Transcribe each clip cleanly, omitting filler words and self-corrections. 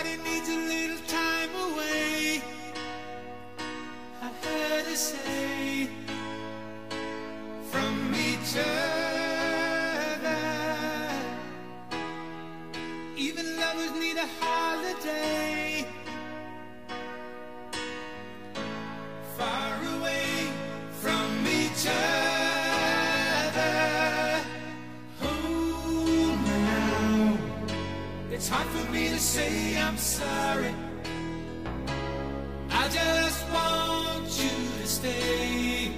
Everybody needs a little time away, I heard her say, from each other. Even lovers need a holiday, far away from each other. Hold me now, it's hard for me to say I'm sorry. I just want you to stay.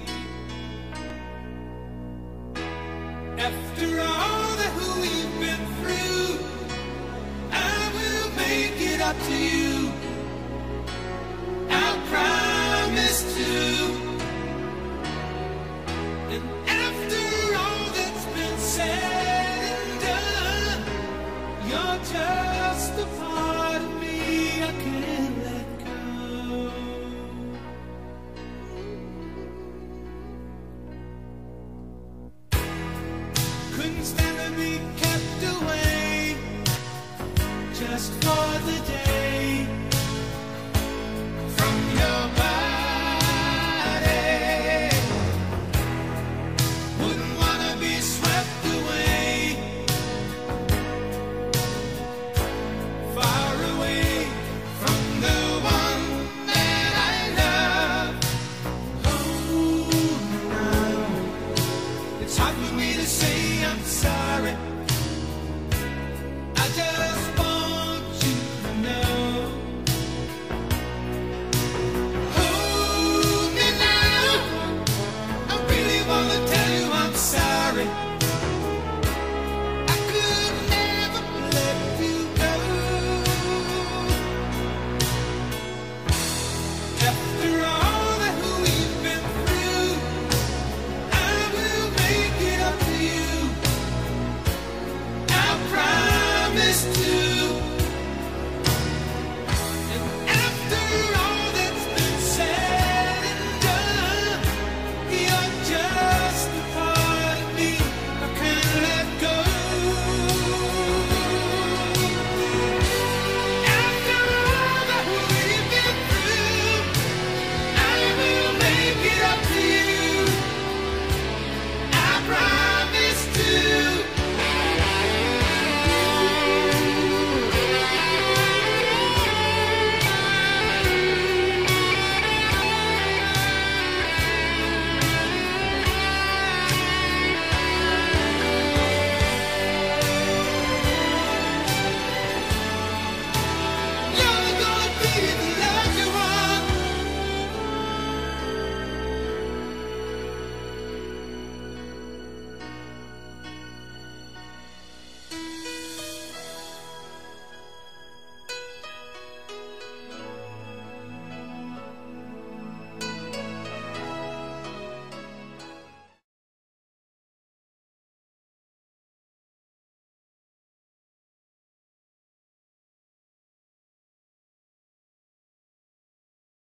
After all that we've been through, I will make it up to you.